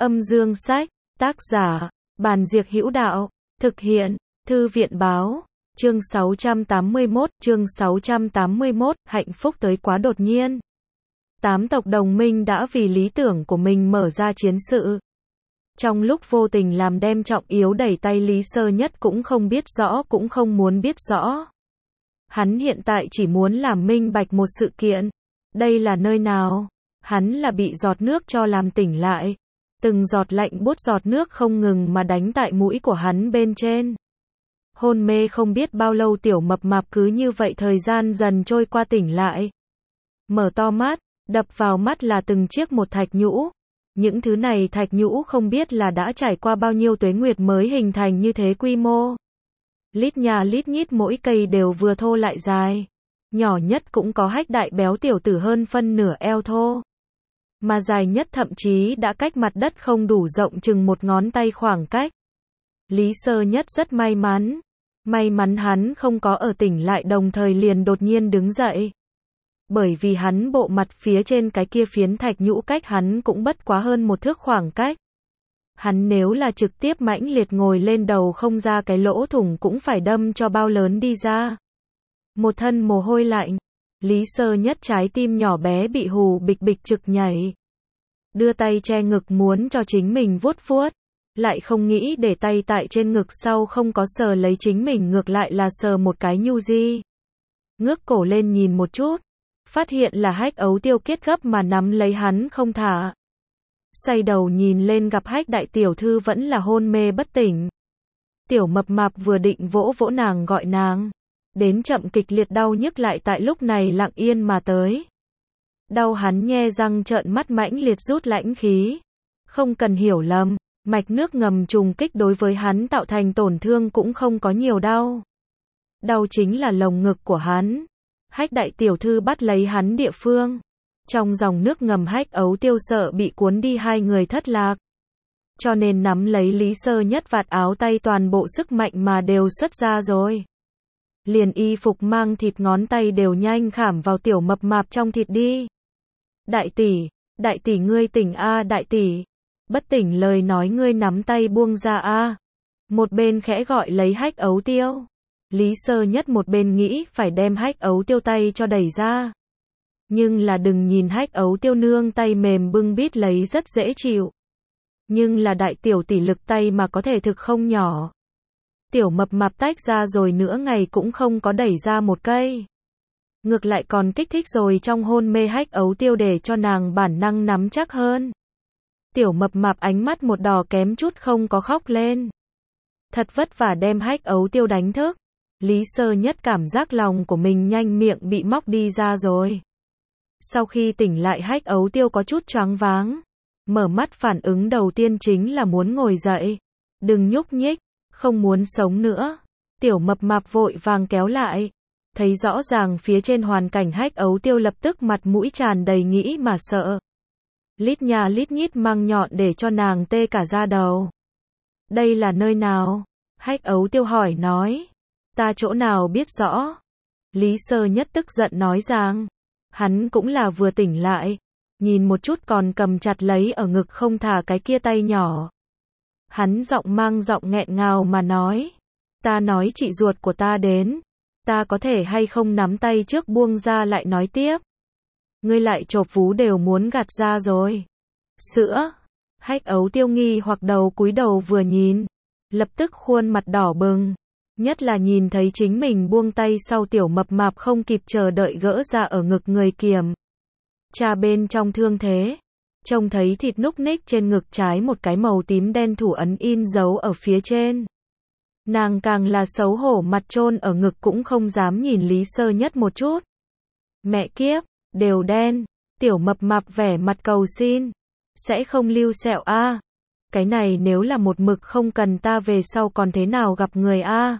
Âm dương sách, tác giả, Bàn Diệc Hữu Đạo, thực hiện, Thư viện báo, chương 681, hạnh phúc tới quá đột nhiên. 8 tộc đồng minh đã vì lý tưởng của mình mở ra chiến sự. Trong lúc vô tình làm đem trọng yếu đẩy tay Lý Sơ Nhất cũng không biết rõ cũng không muốn biết rõ. Hắn hiện tại chỉ muốn làm minh bạch một sự kiện. Đây là nơi nào? Hắn là bị giọt nước cho làm tỉnh lại. Từng giọt lạnh buốt giọt nước không ngừng mà đánh tại mũi của hắn bên trên. Hôn mê không biết bao lâu tiểu mập mạp cứ như vậy thời gian dần trôi qua tỉnh lại. Mở to mắt, đập vào mắt là từng chiếc một thạch nhũ. Những thứ này thạch nhũ không biết là đã trải qua bao nhiêu tuế nguyệt mới hình thành như thế quy mô. Lít nhà lít nhít mỗi cây đều vừa thô lại dài. Nhỏ nhất cũng có hách đại béo tiểu tử hơn phân nửa eo thô. Mà dài nhất thậm chí đã cách mặt đất không đủ rộng chừng một ngón tay khoảng cách. Lý Sơ Nhất rất may mắn. May mắn hắn không có ở tỉnh lại đồng thời liền đột nhiên đứng dậy. Bởi vì hắn bộ mặt phía trên cái kia phiến thạch nhũ cách hắn cũng bất quá hơn một thước khoảng cách. Hắn nếu là trực tiếp mãnh liệt ngồi lên đầu không ra cái lỗ thủng cũng phải đâm cho bao lớn đi ra. Một thân mồ hôi lạnh. Lý Sơ Nhất trái tim nhỏ bé bị hù bịch bịch trực nhảy. Đưa tay che ngực muốn cho chính mình vuốt vuốt. Lại không nghĩ để tay tại trên ngực sau không có sờ lấy chính mình ngược lại là sờ một cái nhu di. Ngước cổ lên nhìn một chút. Phát hiện là Hách Ấu Tiêu kết gấp mà nắm lấy hắn không thả. Xoay đầu nhìn lên gặp Hách đại tiểu thư vẫn là hôn mê bất tỉnh. Tiểu mập mạp vừa định vỗ vỗ nàng gọi nàng. Đến chậm kịch liệt đau nhức lại tại lúc này lặng yên mà tới. Đau hắn nhe răng trợn mắt mãnh liệt rút lãnh khí. Không cần hiểu lầm, mạch nước ngầm trùng kích đối với hắn tạo thành tổn thương cũng không có nhiều đau. Đau chính là lồng ngực của hắn. Hách đại tiểu thư bắt lấy hắn địa phương. Trong dòng nước ngầm Hách Ấu Tiêu sợ bị cuốn đi hai người thất lạc. Cho nên nắm lấy Lý Sơ Nhất vạt áo tay toàn bộ sức mạnh mà đều xuất ra rồi. Liền y phục mang thịt ngón tay đều nhanh khảm vào tiểu mập mạp trong thịt đi. Đại tỷ ngươi tỉnh a đại tỷ. Bất tỉnh lời nói ngươi nắm tay buông ra a. Một bên khẽ gọi lấy Hách Ấu Tiêu. Lý Sơ Nhất một bên nghĩ phải đem Hách Ấu Tiêu tay cho đẩy ra. Nhưng là đừng nhìn Hách Ấu Tiêu nương tay mềm bưng bít lấy rất dễ chịu. Nhưng là đại tiểu tỷ lực tay mà có thể thực không nhỏ. Tiểu mập mạp tách ra rồi nửa ngày cũng không có đẩy ra một cây. Ngược lại còn kích thích rồi trong hôn mê Hách Ấu Tiêu để cho nàng bản năng nắm chắc hơn. Tiểu mập mạp ánh mắt một đỏ kém chút không có khóc lên. Thật vất vả đem Hách Ấu Tiêu đánh thức. Lý Sơ Nhất cảm giác lòng của mình nhanh miệng bị móc đi ra rồi. Sau khi tỉnh lại Hách Ấu Tiêu có chút choáng váng. Mở mắt phản ứng đầu tiên chính là muốn ngồi dậy. Đừng nhúc nhích, không muốn sống nữa. Tiểu mập mạp vội vàng kéo lại. Thấy rõ ràng phía trên hoàn cảnh Hách Ấu Tiêu lập tức mặt mũi tràn đầy nghĩ mà sợ. Lít nhà lít nhít măng nhọn để cho nàng tê cả da đầu. Đây là nơi nào? Hách Ấu Tiêu hỏi nói. Ta chỗ nào biết rõ? Lý Sơ Nhất tức giận nói rằng. Hắn cũng là vừa tỉnh lại. Nhìn một chút còn cầm chặt lấy ở ngực không thả cái kia tay nhỏ. Hắn giọng mang giọng nghẹn ngào mà nói. Ta nói chị ruột của ta đến. Ta có thể hay không nắm tay trước buông ra lại nói tiếp. Ngươi lại chộp vú đều muốn gạt ra rồi. Sữa. Hách Ấu Tiêu nghi hoặc đầu cúi đầu vừa nhìn. Lập tức khuôn mặt đỏ bừng. Nhất là nhìn thấy chính mình buông tay sau tiểu mập mạp không kịp chờ đợi gỡ ra ở ngực người kiềm. Cha bên trong thương thế. Trông thấy thịt núc ních trên ngực trái một cái màu tím đen thủ ấn in dấu ở phía trên. Nàng càng là xấu hổ mặt chôn ở ngực cũng không dám nhìn Lý Sơ Nhất một chút. Mẹ kiếp, đều đen. Tiểu mập mạp vẻ mặt cầu xin. Sẽ không lưu sẹo a. Cái này nếu là một mực không cần ta về sau còn thế nào gặp người a.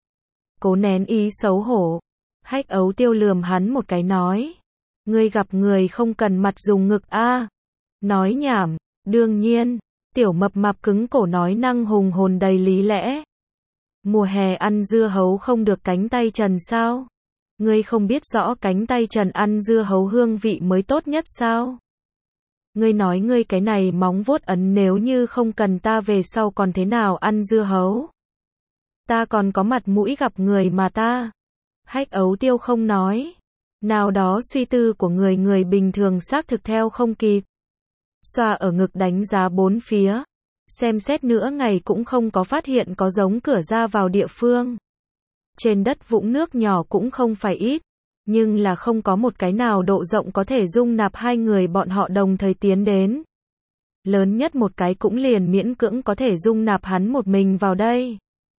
Cố nén ý xấu hổ. Hách Ấu Tiêu lườm hắn một cái nói. Ngươi gặp người không cần mặt dùng ngực a. Nói nhảm, đương nhiên. Tiểu mập mạp cứng cổ nói năng hùng hồn đầy lý lẽ. Mùa hè ăn dưa hấu không được cánh tay trần sao? Ngươi không biết rõ cánh tay trần ăn dưa hấu hương vị mới tốt nhất sao? Ngươi nói ngươi cái này móng vuốt ấn nếu như không cần ta về sau còn thế nào ăn dưa hấu. Ta còn có mặt mũi gặp người mà ta. Hách Ấu Tiêu không nói. Nào đó suy tư của người bình thường xác thực theo không kịp. Xoa ở ngực đánh giá bốn phía. Xem xét nữa ngày cũng không có phát hiện có giống cửa ra vào địa phương. Trên đất vũng nước nhỏ cũng không phải ít. Nhưng là không có một cái nào độ rộng có thể dung nạp hai người bọn họ đồng thời tiến đến. Lớn nhất một cái cũng liền miễn cưỡng có thể dung nạp hắn một mình vào đây.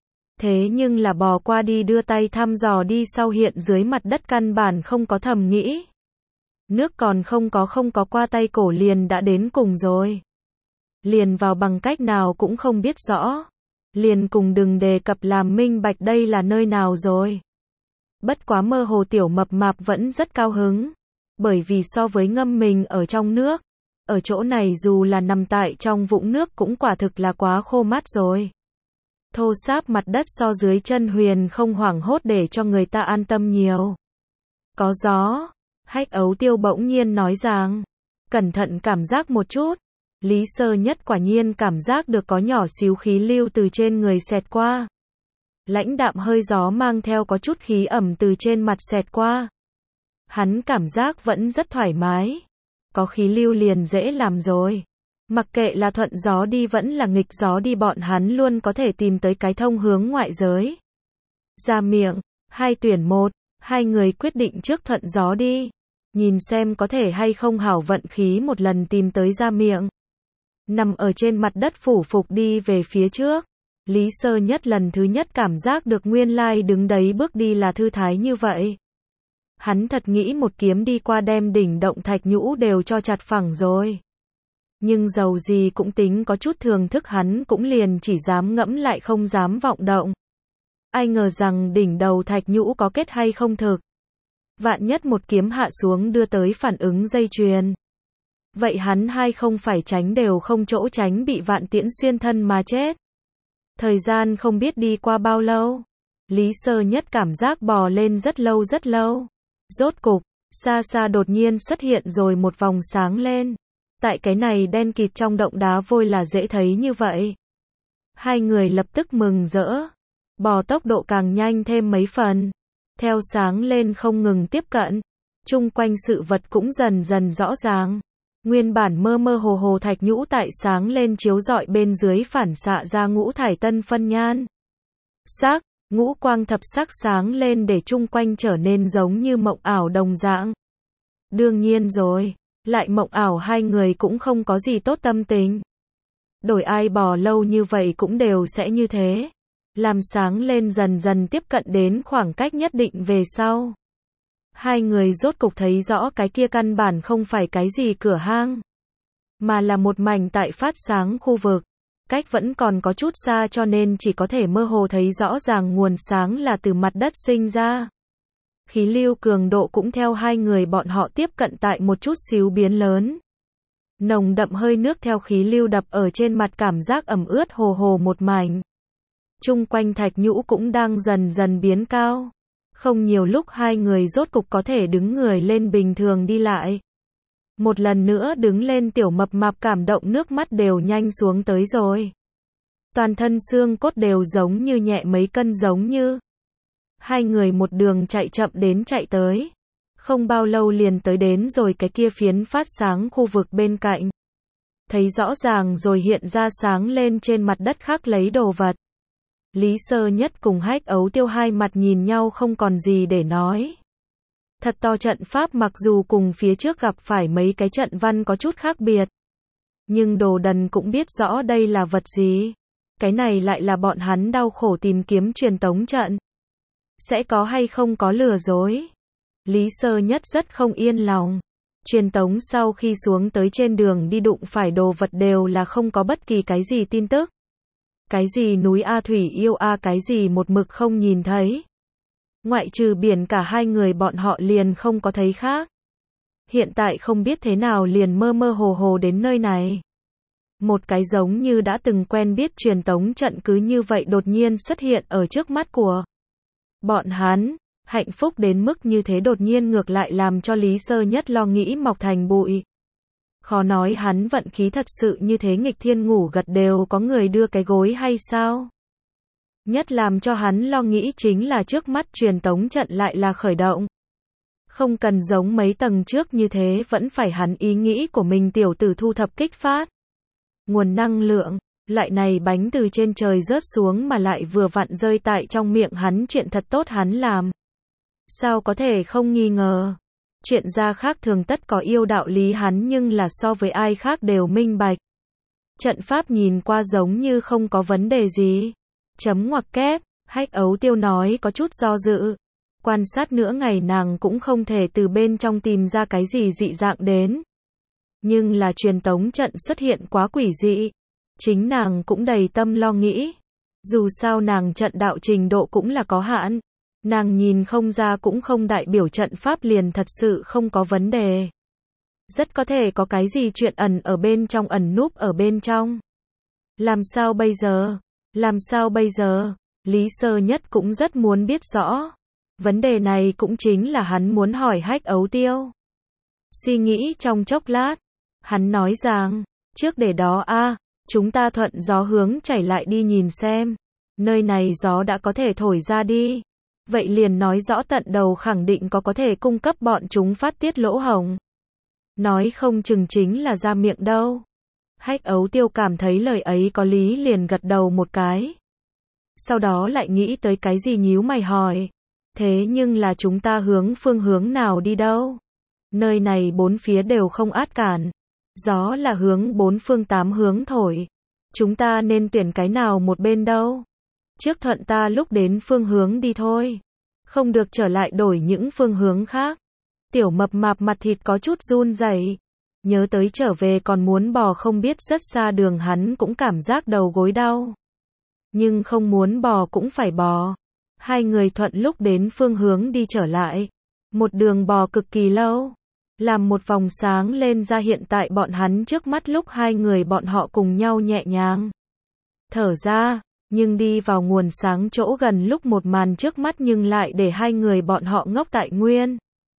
Thế nhưng là bò qua đi đưa tay thăm dò đi sau hiện dưới mặt đất căn bản không có thầm nghĩ. Nước còn không có qua tay cổ liền đã đến cùng rồi. Liền vào bằng cách nào cũng không biết rõ. Liền cùng đừng đề cập làm minh bạch đây là nơi nào rồi. Bất quá mơ hồ tiểu mập mạp vẫn rất cao hứng. Bởi vì so với ngâm mình ở trong nước, ở chỗ này dù là nằm tại trong vũng nước cũng quả thực là quá khô mát rồi. Thô ráp mặt đất so dưới chân Huyền không hoảng hốt để cho người ta an tâm nhiều. Có gió. Hách Ấu Tiêu bỗng nhiên nói rằng. Cẩn thận cảm giác một chút. Lý Sơ Nhất quả nhiên cảm giác được có nhỏ xíu khí lưu từ trên người xẹt qua. Lãnh đạm hơi gió mang theo có chút khí ẩm từ trên mặt xẹt qua. Hắn cảm giác vẫn rất thoải mái. Có khí lưu liền dễ làm rồi. Mặc kệ là thuận gió đi vẫn là nghịch gió đi bọn hắn luôn có thể tìm tới cái thông hướng ngoại giới. Ra miệng, hai tuyển một, hai người quyết định trước thuận gió đi. Nhìn xem có thể hay không hảo vận khí một lần tìm tới ra miệng. Nằm ở trên mặt đất phủ phục đi về phía trước. Lý Sơ Nhất lần thứ nhất cảm giác được nguyên lai đứng đấy bước đi là thư thái như vậy. Hắn thật nghĩ một kiếm đi qua đem đỉnh động thạch nhũ đều cho chặt phẳng rồi. Nhưng dầu gì cũng tính có chút thường thức hắn cũng liền chỉ dám ngẫm lại không dám vọng động. Ai ngờ rằng đỉnh đầu thạch nhũ có kết hay không thực. Vạn nhất một kiếm hạ xuống đưa tới phản ứng dây chuyền. Vậy hắn hay không phải tránh đều không chỗ tránh bị vạn tiễn xuyên thân mà chết. Thời gian không biết đi qua bao lâu. Lý Sơ Nhất cảm giác bò lên rất lâu rất lâu. Rốt cục, xa xa đột nhiên xuất hiện rồi một vòng sáng lên. Tại cái này đen kịt trong động đá vôi là dễ thấy như vậy. Hai người lập tức mừng rỡ. Bò tốc độ càng nhanh thêm mấy phần. Theo sáng lên không ngừng tiếp cận. Chung quanh sự vật cũng dần dần rõ ràng. Nguyên bản mơ mơ hồ hồ thạch nhũ tại sáng lên chiếu rọi bên dưới phản xạ ra ngũ thải tân phân nhan. Sắc, ngũ quang thập sắc sáng lên để chung quanh trở nên giống như mộng ảo đồng dạng. Đương nhiên rồi, lại mộng ảo hai người cũng không có gì tốt tâm tình. Đổi ai bò lâu như vậy cũng đều sẽ như thế. Làm sáng lên dần dần tiếp cận đến khoảng cách nhất định về sau. Hai người rốt cục thấy rõ cái kia căn bản không phải cái gì cửa hang. Mà là một mảnh tại phát sáng khu vực. Cách vẫn còn có chút xa cho nên chỉ có thể mơ hồ thấy rõ ràng nguồn sáng là từ mặt đất sinh ra. Khí lưu cường độ cũng theo hai người bọn họ tiếp cận tại một chút xíu biến lớn. Nồng đậm hơi nước theo khí lưu đập ở trên mặt cảm giác ẩm ướt hồ hồ một mảnh. Chung quanh thạch nhũ cũng đang dần dần biến cao. Không nhiều lúc hai người rốt cục có thể đứng người lên bình thường đi lại. Một lần nữa đứng lên tiểu mập mạp cảm động nước mắt đều nhanh xuống tới rồi. Toàn thân xương cốt đều giống như nhẹ mấy cân giống như. Hai người một đường chạy chậm đến chạy tới. Không bao lâu liền tới đến rồi cái kia phiến phát sáng khu vực bên cạnh. Thấy rõ ràng rồi hiện ra sáng lên trên mặt đất khắc lấy đồ vật. Lý Sơ Nhất cùng Hách Ấu Tiêu hai mặt nhìn nhau không còn gì để nói. Thật to trận pháp mặc dù cùng phía trước gặp phải mấy cái trận văn có chút khác biệt. Nhưng đồ đần cũng biết rõ đây là vật gì. Cái này lại là bọn hắn đau khổ tìm kiếm truyền tống trận. Sẽ có hay không có lừa dối. Lý Sơ Nhất rất không yên lòng. Truyền tống sau khi xuống tới trên đường đi đụng phải đồ vật đều là không có bất kỳ cái gì tin tức. Cái gì núi A thủy yêu A cái gì một mực không nhìn thấy. Ngoại trừ biển cả hai người bọn họ liền không có thấy khác. Hiện tại không biết thế nào liền mơ mơ hồ hồ đến nơi này. Một cái giống như đã từng quen biết truyền tống trận cứ như vậy đột nhiên xuất hiện ở trước mắt của bọn hắn. Hạnh phúc đến mức như thế đột nhiên ngược lại làm cho Lý Sơ Nhất lo nghĩ mọc thành bụi. Khó nói hắn vận khí thật sự như thế nghịch thiên ngủ gật đều có người đưa cái gối hay sao? Nhất làm cho hắn lo nghĩ chính là trước mắt truyền tống trận lại là khởi động. Không cần giống mấy tầng trước như thế vẫn phải hắn ý nghĩ của mình tiểu tử thu thập kích phát. Nguồn năng lượng, lại này bánh từ trên trời rớt xuống mà lại vừa vặn rơi tại trong miệng hắn chuyện thật tốt hắn làm. Sao có thể không nghi ngờ? Chuyện ra khác thường tất có yêu đạo lý hắn nhưng là so với ai khác đều minh bạch. Trận pháp nhìn qua giống như không có vấn đề gì. Chấm ngoặc kép, Hách Ấu Tiêu nói có chút do dự. Quan sát nửa ngày nàng cũng không thể từ bên trong tìm ra cái gì dị dạng đến. Nhưng là truyền tống trận xuất hiện quá quỷ dị. Chính nàng cũng đầy tâm lo nghĩ. Dù sao nàng trận đạo trình độ cũng là có hạn. Nàng nhìn không ra cũng không đại biểu trận pháp liền thật sự không có vấn đề. Rất có thể có cái gì chuyện ẩn ở bên trong ẩn núp ở bên trong. Làm sao bây giờ? Làm sao bây giờ? Lý Sơ Nhất cũng rất muốn biết rõ. Vấn đề này cũng chính là hắn muốn hỏi Hách Ấu Tiêu. Suy nghĩ trong chốc lát. Hắn nói rằng, trước để đó chúng ta thuận gió hướng chảy lại đi nhìn xem. Nơi này gió đã có thể thổi ra đi. Vậy liền nói rõ tận đầu khẳng định có thể cung cấp bọn chúng phát tiết lỗ hổng. Nói không chừng chính là ra miệng đâu. Hách Ấu Tiêu cảm thấy lời ấy có lý liền gật đầu một cái. Sau đó lại nghĩ tới cái gì nhíu mày hỏi. Thế nhưng là chúng ta hướng phương hướng nào đi đâu? Nơi này bốn phía đều không át cản. Gió là hướng bốn phương tám hướng thổi. Chúng ta nên tuyển cái nào một bên đâu? Trước thuận ta lúc đến phương hướng đi thôi. Không được trở lại đổi những phương hướng khác. Tiểu Mập Mạp mặt thịt có chút run rẩy. Nhớ tới trở về còn muốn bò không biết rất xa đường hắn cũng cảm giác đầu gối đau. Nhưng không muốn bò cũng phải bò. Hai người thuận lúc đến phương hướng đi trở lại. Một đường bò cực kỳ lâu. Làm một vòng sáng lên ra hiện tại bọn hắn trước mắt lúc hai người bọn họ cùng nhau nhẹ nhàng thở ra. Nhưng đi vào nguồn sáng chỗ gần lúc một màn trước mắt nhưng lại để hai người bọn họ ngốc tại nguyên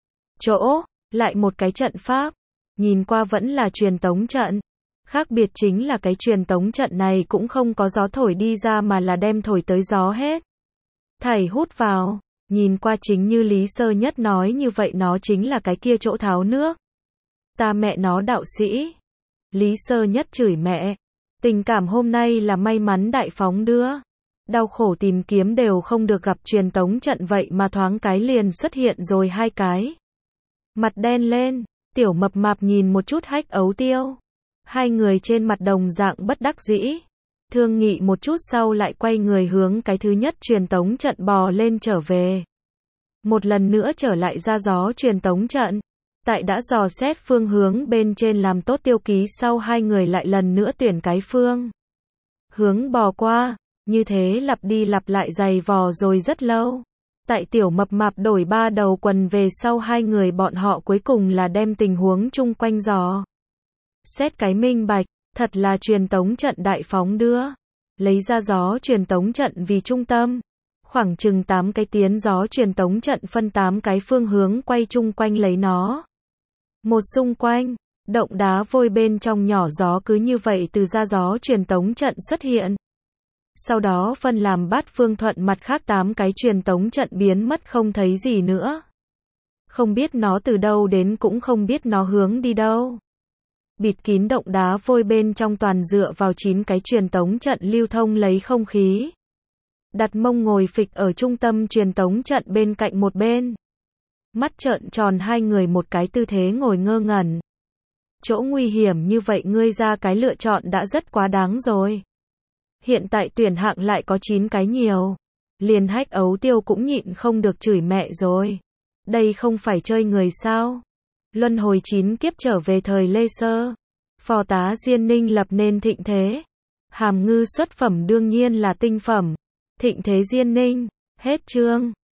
chỗ. Lại một cái trận pháp. Nhìn qua vẫn là truyền tống trận. Khác biệt chính là cái truyền tống trận này cũng không có gió thổi đi ra mà là đem thổi tới gió hết thảy hút vào. Nhìn qua chính như Lý Sơ Nhất nói như vậy nó chính là cái kia chỗ tháo nước. Ta mẹ nó đạo sĩ. Lý Sơ Nhất chửi mẹ. Tình cảm hôm nay là may mắn đại phóng đưa. Đau khổ tìm kiếm đều không được gặp truyền tống trận vậy mà thoáng cái liền xuất hiện rồi hai cái. Mặt đen lên, Tiểu Mập Mạp nhìn một chút Hách Ấu Tiêu. Hai người trên mặt đồng dạng bất đắc dĩ. Thương nghị một chút sau lại quay người hướng cái thứ nhất truyền tống trận bò lên trở về. Một lần nữa trở lại ra gió truyền tống trận. Tại đã dò xét phương hướng bên trên làm tốt tiêu ký sau hai người lại lần nữa tuyển cái phương hướng bò qua. Như thế lặp đi lặp lại giày vò rồi rất lâu. Tại Tiểu Mập Mạp đổi 3 đầu quần về sau hai người bọn họ cuối cùng là đem tình huống chung quanh dò xét cái minh bạch. Thật là truyền tống trận đại phóng đưa. Lấy ra gió truyền tống trận vì trung tâm. Khoảng chừng 8 cái tiến gió truyền tống trận phân 8 cái phương hướng quay chung quanh lấy nó. Một xung quanh, động đá vôi bên trong nhỏ gió cứ như vậy từ ra gió truyền tống trận xuất hiện. Sau đó phân làm bát phương thuận mặt khác 8 cái truyền tống trận biến mất không thấy gì nữa. Không biết nó từ đâu đến cũng không biết nó hướng đi đâu. Bịt kín động đá vôi bên trong toàn dựa vào 9 cái truyền tống trận lưu thông lấy không khí. Đặt mông ngồi phịch ở trung tâm truyền tống trận bên cạnh một bên. Mắt trợn tròn hai người một cái tư thế ngồi ngơ ngẩn. Chỗ nguy hiểm như vậy ngươi ra cái lựa chọn đã rất quá đáng rồi. Hiện tại tuyển hạng lại có 9 cái nhiều. Liền Hách Ấu Tiêu cũng nhịn không được chửi mẹ rồi. Đây không phải chơi người sao? Luân hồi 9 kiếp trở về thời Lê Sơ. Phò tá Diên Ninh lập nên thịnh thế. Hàm ngư xuất phẩm đương nhiên là tinh phẩm. Thịnh thế Diên Ninh. Hết chương.